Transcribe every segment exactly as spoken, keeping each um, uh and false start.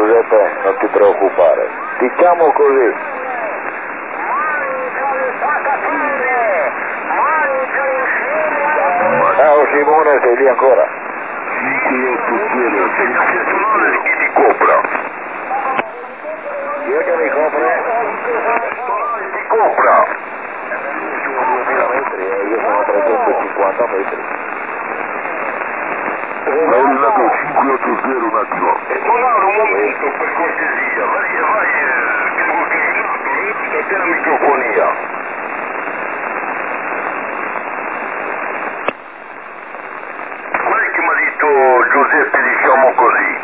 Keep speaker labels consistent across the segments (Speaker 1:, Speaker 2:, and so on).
Speaker 1: Giuseppe, non ti preoccupare. Diciamo così. Ciao Simone, sei lì ancora?
Speaker 2: Chi ti copra?
Speaker 1: Chi è che mi copre?
Speaker 2: Ti copra!
Speaker 1: Sono duemila metri e io sono trecentocinquanta metri.
Speaker 2: Lago cinque otto zero un attimo. E tornare un momento per cortesia, vai, vai, eh, che devo che è la microfonia. Qual è che mi ha detto Giuseppe, diciamo così?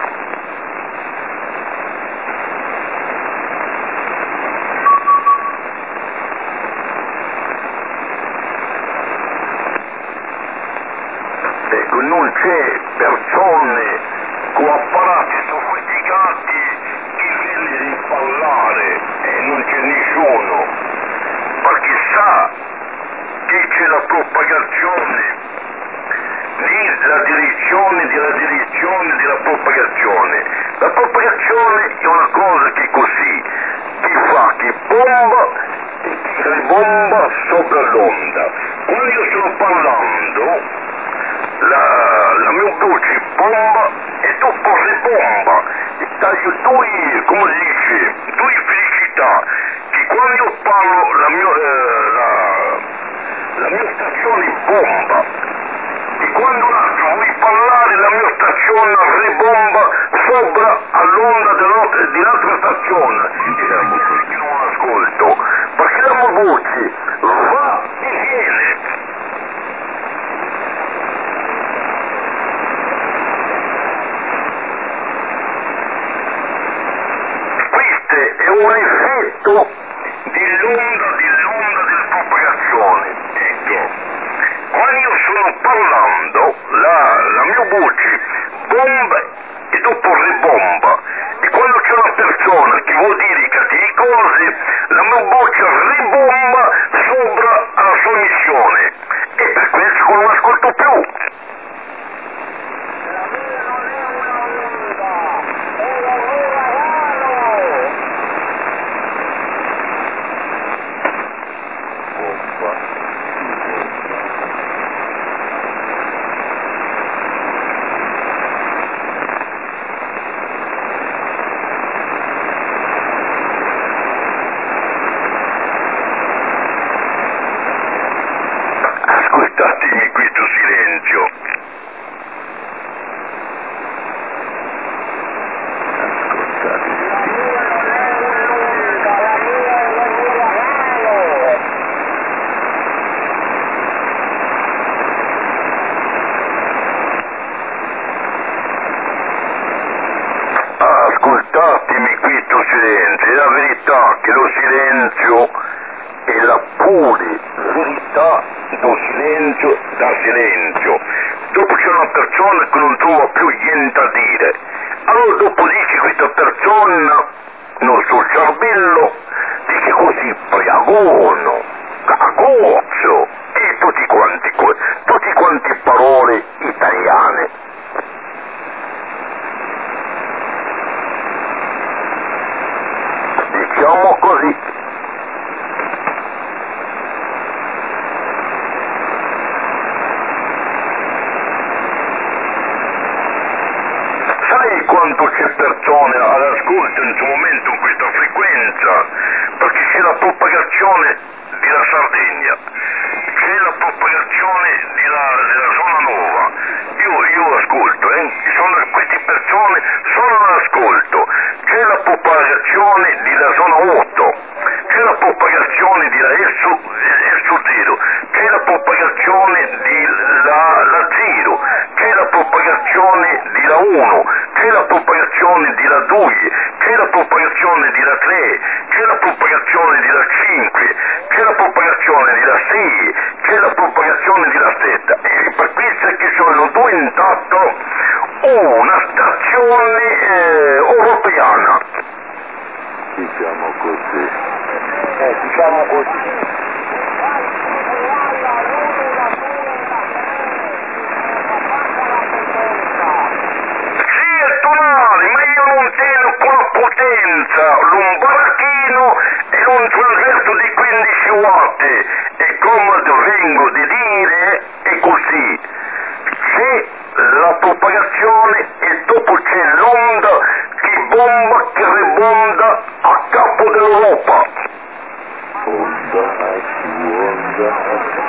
Speaker 2: Ecco, non c'è persone con apparati sofisticati che viene di parlare e non c'è nessuno, perché sa che c'è la propagazione, lì la direzione della direzione della propagazione. La propagazione è una cosa che così, che fa, che bomba e che ribomba sopra l'onda. Quando io sto parlando, La, la mia voce bomba e dopo ribomba e taglio due, come si dice, due felicità, che quando io parlo la mia, eh, la, la mia stazione bomba e quando l'altro vuoi parlare la mia stazione ribomba sopra all'onda di un'altra stazione e perché non ascolto, perché la mia voce va e viene. È un effetto dell'onda, dell'onda della propagazione. Ecco, quando io sto parlando, la, la mia voce bomba e dopo ribomba. E quando c'è una persona che vuol dire cattive cose, la mia voce ribomba sopra alla sua missione. E per questo non lo ascolto più. Ascoltatemi questo silenzio. Ascoltatemi questo silenzio, è la verità che lo silenzio è la pura verità do silenzio da silenzio. Dopo c'è una persona che non trova più niente a dire, allora dopo dice questa persona nel suo cervello dice così priagono, cagozzo e tutti quanti tutti quanti parole italiane. Diciamo così. Sai quanto c'è persone all'ascolto in questo momento in questa frequenza? Perché c'è la propagazione della Sardegna, c'è la propagazione della, della zona nuova. Io, io ascolto, eh? Sono, queste persone sono all'ascolto. C'è la propagazione della zona otto, c'è la propagazione della S zero, c'è la propagazione della la zero, c'è la propagazione della uno, c'è la propagazione della due, c'è la propagazione della tre, c'è la propagazione della cinque, c'è la propagazione della sei, c'è la propagazione della sette. E per questo è che sono due intatto una stazione eh, europeana.
Speaker 1: Diciamo così. Eh, diciamo così.
Speaker 2: Sì, è tonale, ma io non tengo con potenza, un barachino e un traghetto di quindici watt, e come vengo di dire è così, c'è la propagazione e dopo c'è l'onda che bomba, che ribonda a capo dell'Europa.
Speaker 1: Onda su onda.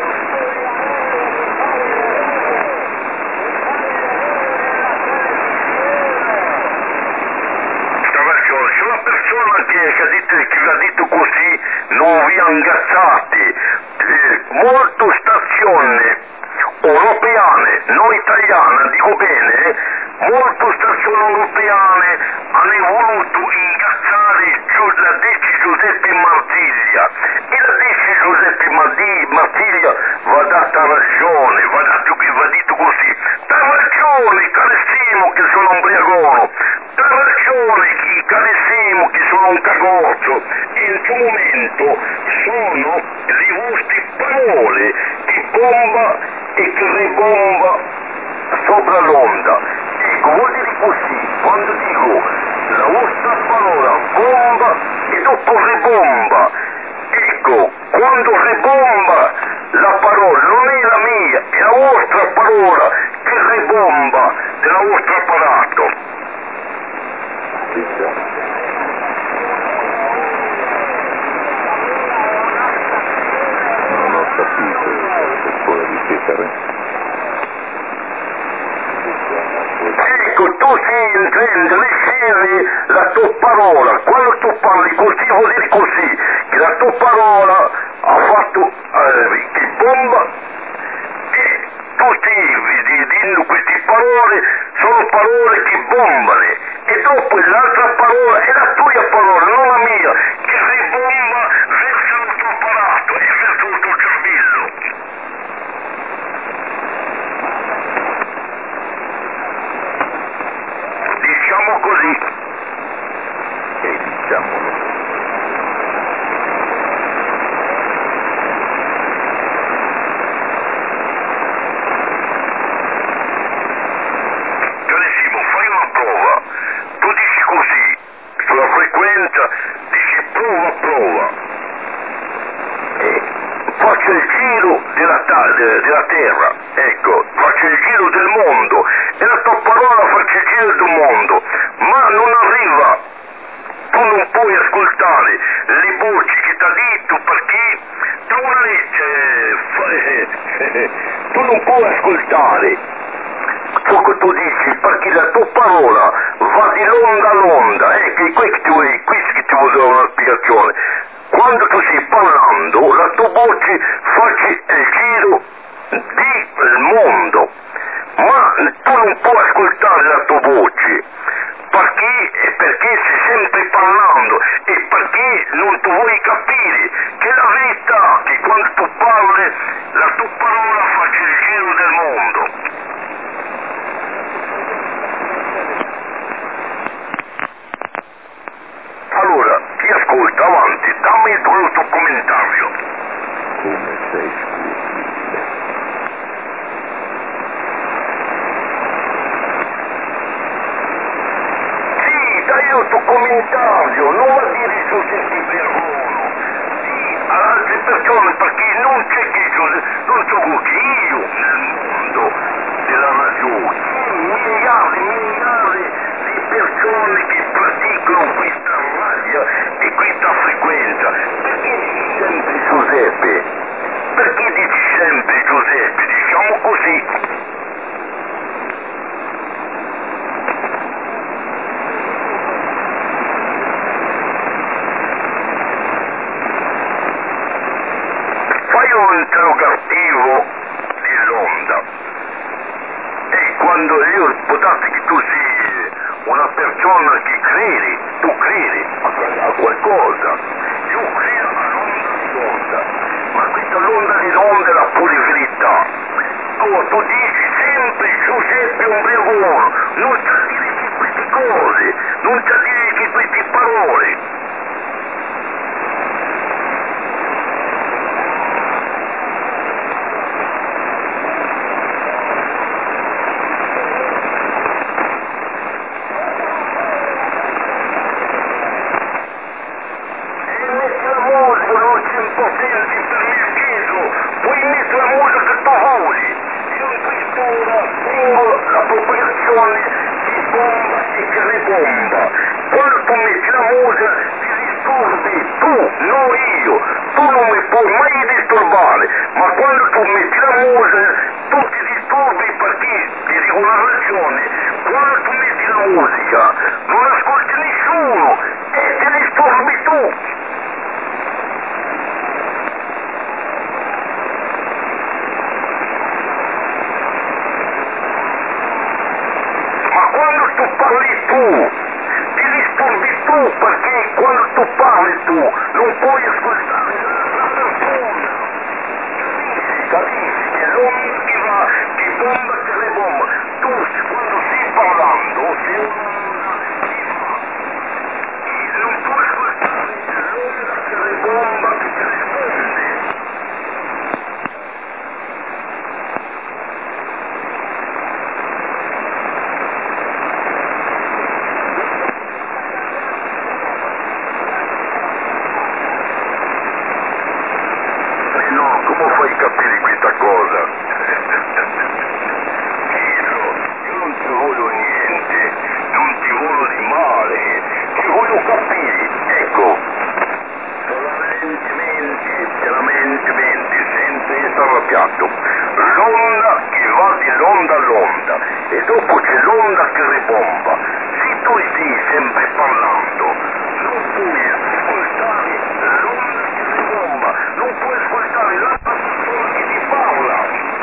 Speaker 2: Se una persona che, che, ha detto, che vi ha detto così non vi ha ingazzati, eh, molte stazioni europeane, non italiane, dico bene, molte stazioni europeane hanno voluto ingazzare la dice Giuseppe Martiglia, e la dice Giuseppe Martiglia va data ragione, va dato che va detto così, da ragione carissimo che sono ubriaco, da ragione che carissimo che sono un cagoccio, in questo momento sono le vostre parole che bomba e che ribomba sopra l'onda. Ecco, vuol dire così, quando dico la vostra parola bomba e dopo ribomba, ecco, quando ribomba la parola non è la mia, è la vostra parola che ribomba del vostro apparato.
Speaker 1: Non ho capito, se puoi ripetere.
Speaker 2: Ecco, tu si intende ricevere la tua parola, quando tu parli così vuol dire così, che la tua parola ha fatto eh, che bomba, e tu stai dicendo queste parole, sono parole che bombano, e dopo l'altra parola è la tua parola, non la mia, che ribomba verso il tuo apparato e verso il tuo cervello. Diciamo così.
Speaker 1: E diciamolo.
Speaker 2: Carissimo, fai una prova. Tu dici così, sulla frequenza, dici prova, prova. E faccio il giro della, ta- de- della terra, ecco, faccio il giro del mondo, e la tua parola faccio il giro del mondo, ma non arriva, tu non puoi ascoltare le voci che ti ha detto, perché da una legge, eh, tu non puoi ascoltare ciò che tu dici, perché la tua parola va di l'onda all'onda, ecco, è questo che ti vuoi, questo che ti vuoi dare una spiegazione. Quando tu stai parlando, la tua voce fa il giro del mondo, ma tu non puoi ascoltare la tua voce, perché, perché stai sempre parlando, e perché non tu vuoi capire che la verità, che quando tu parli, la tua parola fa il giro del mondo. Allora, ti ascolta, avanti, dammi il tuo, tuo commentario.
Speaker 1: Come sei squisito.
Speaker 2: Sì, dai il tuo commentario, non va a dire su senti perdono. Sì, ad altre persone, perché non c'è che io, non so che io nel mondo della ragione, miliardi, miliardi di persone che praticano questa radio e questa frequenza. Perché dici sempre Giuseppe? Perché dici sempre Giuseppe? Diciamo così. Fai un interrogativo dell'onda, e quando io, può darsi che tu sia una persona che credi, tu credi a, a qualcosa, io credo all'onda di onda, ma questa l'onda di onda è la pura verità. Tu, tu dici sempre Giuseppe Ombriagone, non c'è a dire che queste cose, non c'è a dire che queste parole. ragione chi bomba e chi ribomba. Quando tu metti la musica ti disturbi tu, non io. Tu non mi puoi mai disturbare, ma quando tu metti la musica tu ti disturbi perché ti dico una ragione. Quando tu metti la musica non ascolti nessuno e ti disturbi tu. Ma quando tu parli tu ti disturbi tu, perché quando tu parli tu non puoi ascoltare l'altra persona. Capisci? Capisci? È l'onda che va, che bomba che ribomba. Tu quando stai parlando sei un'onda che va e non puoi ascoltare l'onda che ribomba che ti risponde. No, come fai a capire questa cosa? Io, io non ti voglio niente, non ti voglio di male, ti voglio capire, ecco. Solamente, solamente, senza essere arrabbiato. L'onda che va dall'onda all'onda e dopo c'è l'onda che ribomba. Se tu stai sempre parlando, non puoi ascoltare l'onda che ribomba, non puoi ascoltare l'altra persona che ti parla.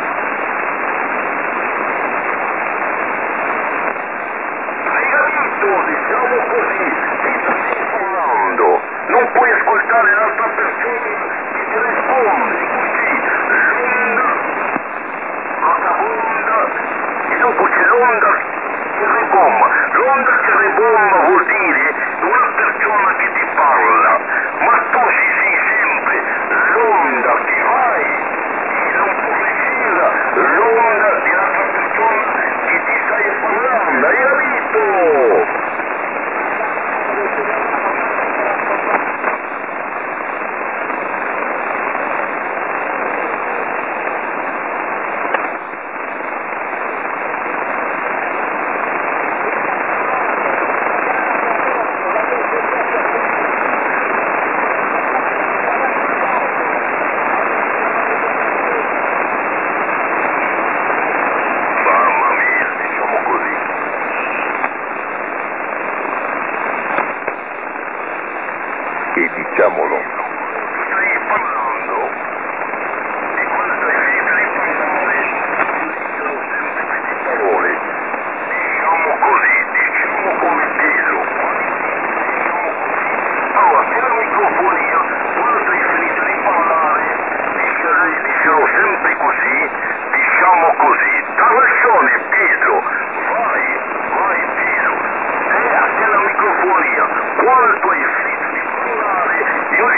Speaker 2: Hai capito? Diciamo così, se tu stai parlando, non puoi ascoltare l'altra persona che ti risponde, così l'onda vagabonda e dopo c'è l'onda che ribomba. L'onda che ribomba vuol dire una persona che ti parla, ma tu si sei sempre l'onda che vai e non può uscire l'onda di un'altra persona che ti stai parlando, hai capito? Mamma mia, diciamo così. E diciamolo. Stai parlando e quando stai finendo di parlare dicono sempre queste parole. Diciamo così, diciamo come peso. Diciamo così. Allora, nella microfonia, quando stai finito di parlare, dicono, dicono sempre così, diciamo così. Da ragione, Pietro, vai, vai Pietro. E nella microfonia, quando hai finito di parlare, io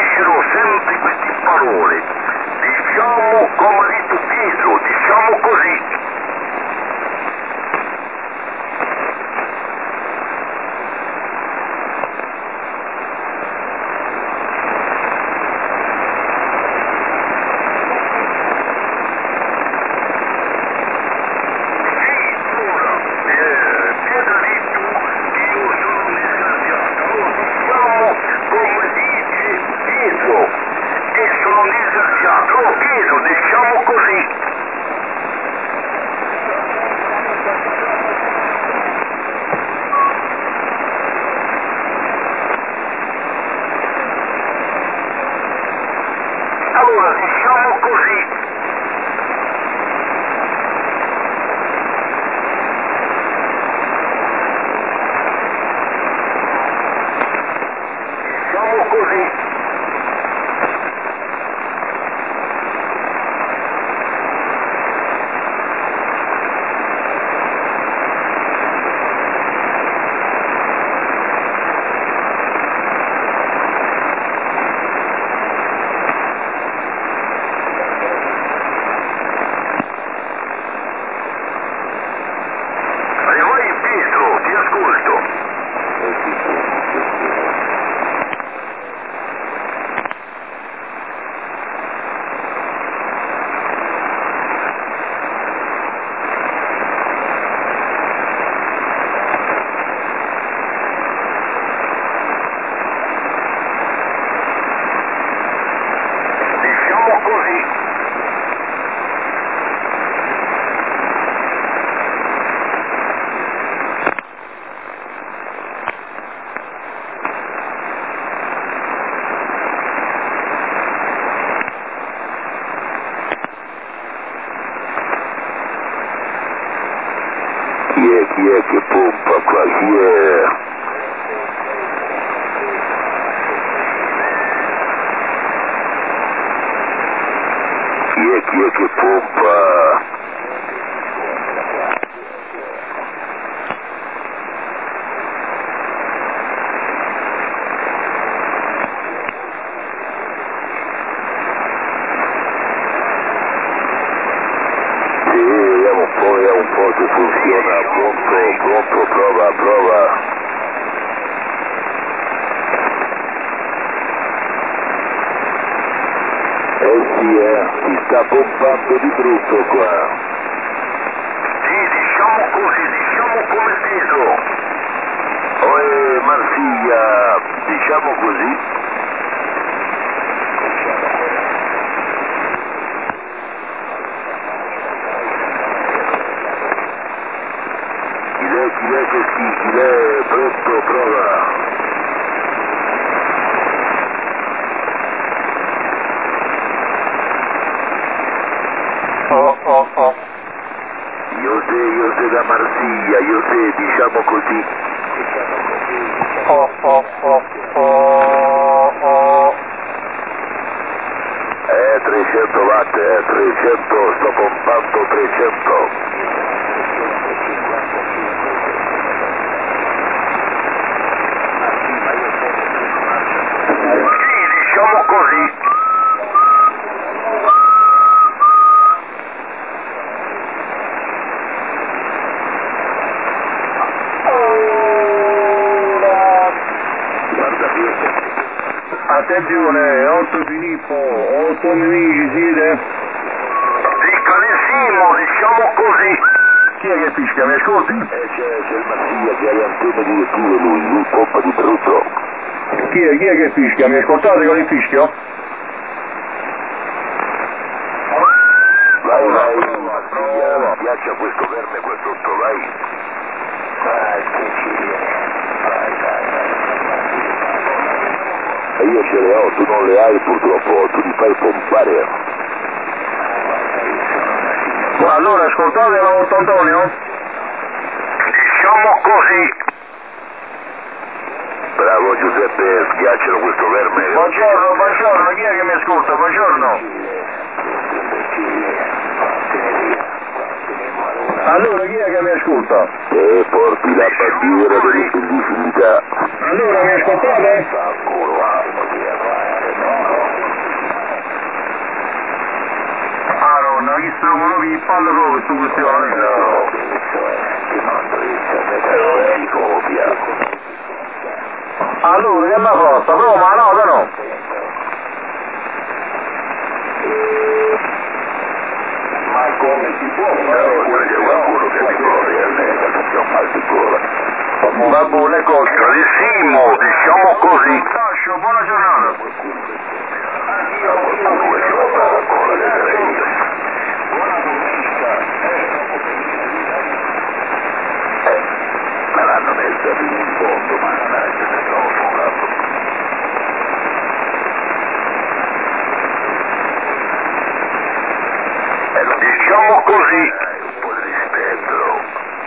Speaker 2: che pompa qua? Chi è? Chi è, chi è che pompa? Sì, vediamo un po', vediamo un po' se funziona. Pronto, pronto, prova, prova. Eh sì, eh, si sta pompando di brutto qua. Sì, diciamo così, diciamo come steso. Oe, Marsiglia, diciamo così. Chi l'è, chi l'è che sì, chi l'è, pronto, prova.
Speaker 3: Oh, oh, oh.
Speaker 2: Io sé, io sé da Marsiglia, io sé, diciamo così.
Speaker 3: Oh, oh, oh, oh, oh.
Speaker 2: Eh, trecento watt, eh, trecento, sto pompando trecento. Sì, diciamo così. Guarda bene.
Speaker 3: Attenzione, otto Filippo, otto nemici siete?
Speaker 2: Sì, carissimo, diciamo così.
Speaker 3: Chi è che fischia, mi ascolti?
Speaker 2: Eh, c'è, c'è il Marsiglia che ha le antenne direttive lui, lui pompa di brutto.
Speaker 3: Chi è, chi è che fischia, mi ascoltate con il fischio?
Speaker 2: Vai, vai,
Speaker 3: Prova,
Speaker 2: Marsiglia,
Speaker 3: prova.
Speaker 2: schiaccia questo verme qua sotto, vai. Vai, che ci viene. Vai, vai, vai. E io ce le ho, tu non le hai purtroppo, tu li fai pompare.
Speaker 3: Allora, ascoltate l'otto Antonio?
Speaker 2: Diciamo così. Bravo Giuseppe, schiacciano questo verme.
Speaker 3: Buongiorno, buongiorno, chi è che mi ascolta? Buongiorno. Allora, chi è che mi ascolta?
Speaker 2: E porti la bandiera dell'indifferenza.
Speaker 3: Allora, mi ascoltate? Ah, no, non ho visto proprio il pallo solo questa questione.
Speaker 2: No, ti mando il copia.
Speaker 3: Allora, che mi ha fatto? Roma, no, no, no.
Speaker 2: Ma come si può? No, c'è qualcuno che mi muore, non c'ho mal di gola.
Speaker 3: Va buone cose.
Speaker 2: Carissimo, diciamo così.
Speaker 3: Tascio, buona giornata.
Speaker 2: Qualcuno che c'ho la gola che sarei io. Eh, me l'hanno messa fino in fondo, ma mannaggia, ne trovo fumato. Eh, diciamo così. Un po' di rispetto.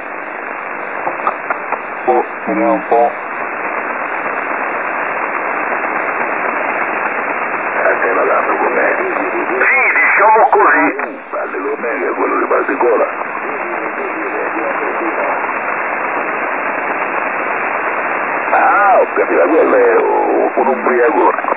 Speaker 3: Oh, vediamo un po'.
Speaker 2: A te la danno con me. Sì, diciamo così. Parli con me che è quello che va di gola. Ah, ho capito, quello è un, un ubriacone.